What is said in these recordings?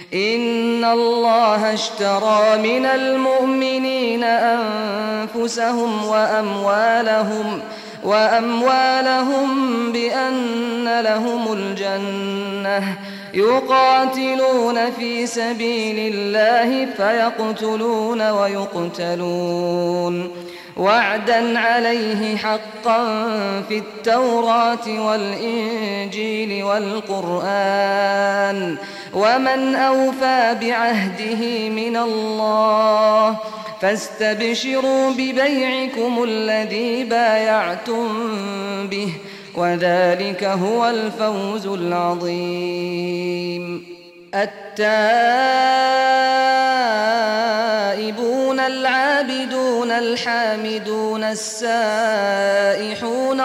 إن الله اشترى من المؤمنين أنفسهم وأموالهم بأن لهم الجنة يقاتلون في سبيل الله فيقتلون ويقتلون وعدا عليه حقا في التوراة والإنجيل والقرآن ومن أوفى بعهده من الله فاستبشروا ببيعكم الذي بايعتم به وذلك هو الفوز العظيم. التائبون العابدون الحامدون السائحون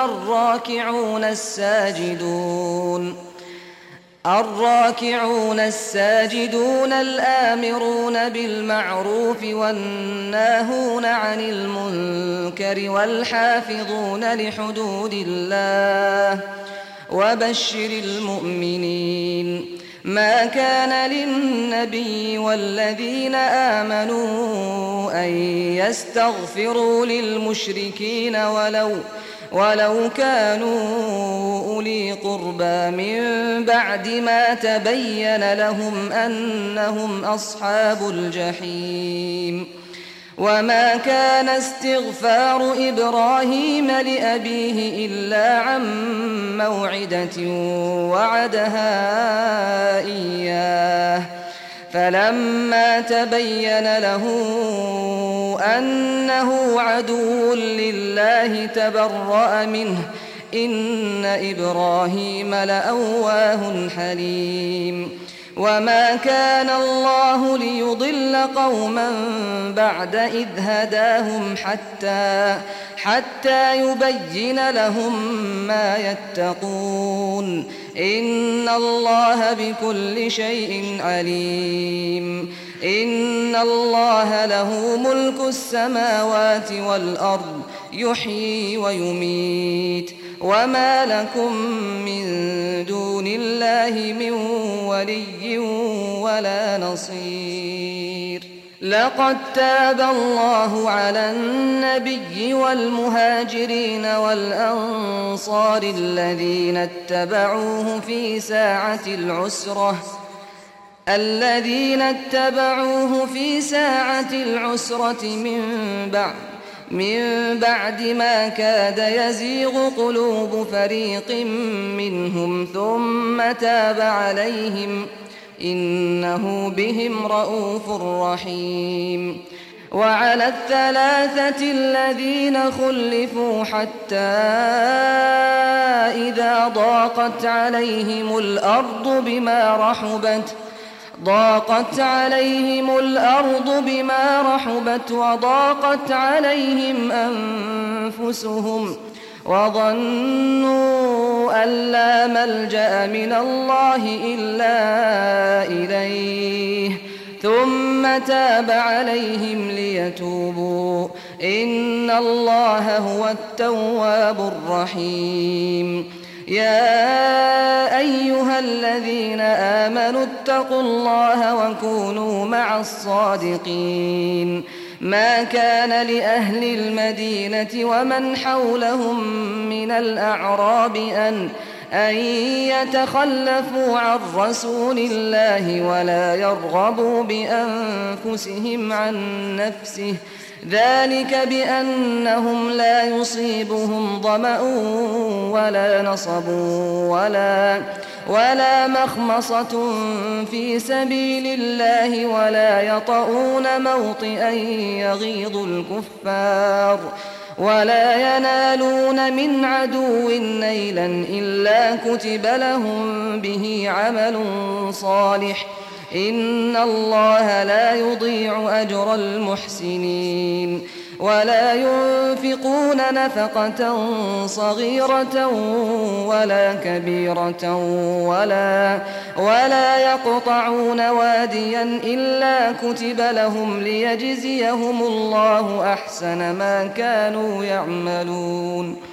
الراكعون الساجدون الآمرون بالمعروف والناهون عن المنكر والحافظون لحدود الله وبشر المؤمنين. ما كان للنبي والذين آمنوا أن يستغفروا للمشركين ولو كانوا أولي قربى من بعد ما تبين لهم أنهم أصحاب الجحيم. وما كان استغفار إبراهيم لأبيه إلا عن موعدة وعدها إياه فلما تبين له أنه عدو لله تبرأ منه إن إبراهيم لأواه حليم. وما كان الله ليضل قوما بعد إذ هداهم حتى يبين لهم ما يتقون إن الله بكل شيء عليم. إن الله له ملك السماوات والأرض يحيي ويميت وما لكم من دون الله من ولي ولا نصير. لقد تاب الله على النبي والمهاجرين والأنصار الذين اتبعوه في ساعة العسرة من بعد ما كاد يزيغ قلوب فريق منهم ثم تاب عليهم إنه بهم رءوف رحيم. وعلى الثلاثة الذين خلفوا حتى إذا ضاقت عليهم الأرض بما رحبت وضاقت عليهم أنفسهم وظنوا أن لا ملجأ من الله إلا إليه ثم تاب عليهم ليتوبوا إن الله هو التواب الرحيم. يا أيها الذين آمنوا اتقوا الله وكونوا مع الصادقين. ما كان لأهل المدينة ومن حولهم من الأعراب أن يتخلفوا عن رسول الله ولا يرغبوا بأنفسهم عن نفسه ذلك بأنهم لا يصيبهم ظمأ ولا نصب ولا مخمصة في سبيل الله ولا يطؤون موطئا يغيظ الكفار ولا ينالون من عدو نيلا إلا كتب لهم به عمل صالح إن الله لا يضيع أجر المحسنين. ولا ينفقون نفقة صغيرة ولا كبيرة ولا يقطعون واديا إلا كتب لهم ليجزيهم الله أحسن ما كانوا يعملون.